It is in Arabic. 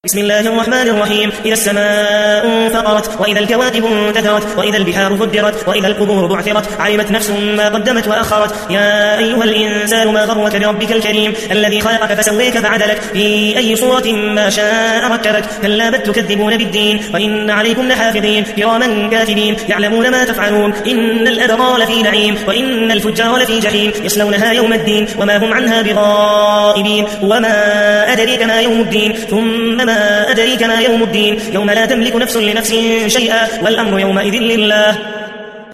بسم الله الرحمن الرحيم. إذا السماء انفطرت وإذا الكواكب انتثرت وإذا البحار فجرت وإذا القبور بعثرت علمت نفس ما قدمت وأخرت. يا أيها الإنسان ما غرك بربك الكريم الذي خلقك فسويك فعدلك في أي صورة ما شاء ركبك. كلا بل تكذبون بالدين وإن عليكم لحافظين كراما كاتبين يعلمون ما تفعلون. إن الأبرار لفي نعيم وإن الفجار لفي جحيم يصلونها يوم الدين وما هم عنها بغائبين. وما أدريك ما يوم الدين ثم ما أدريك ما يوم الدين يوم لا تملك نفس لنفس شيئا والأمر يومئذ لله.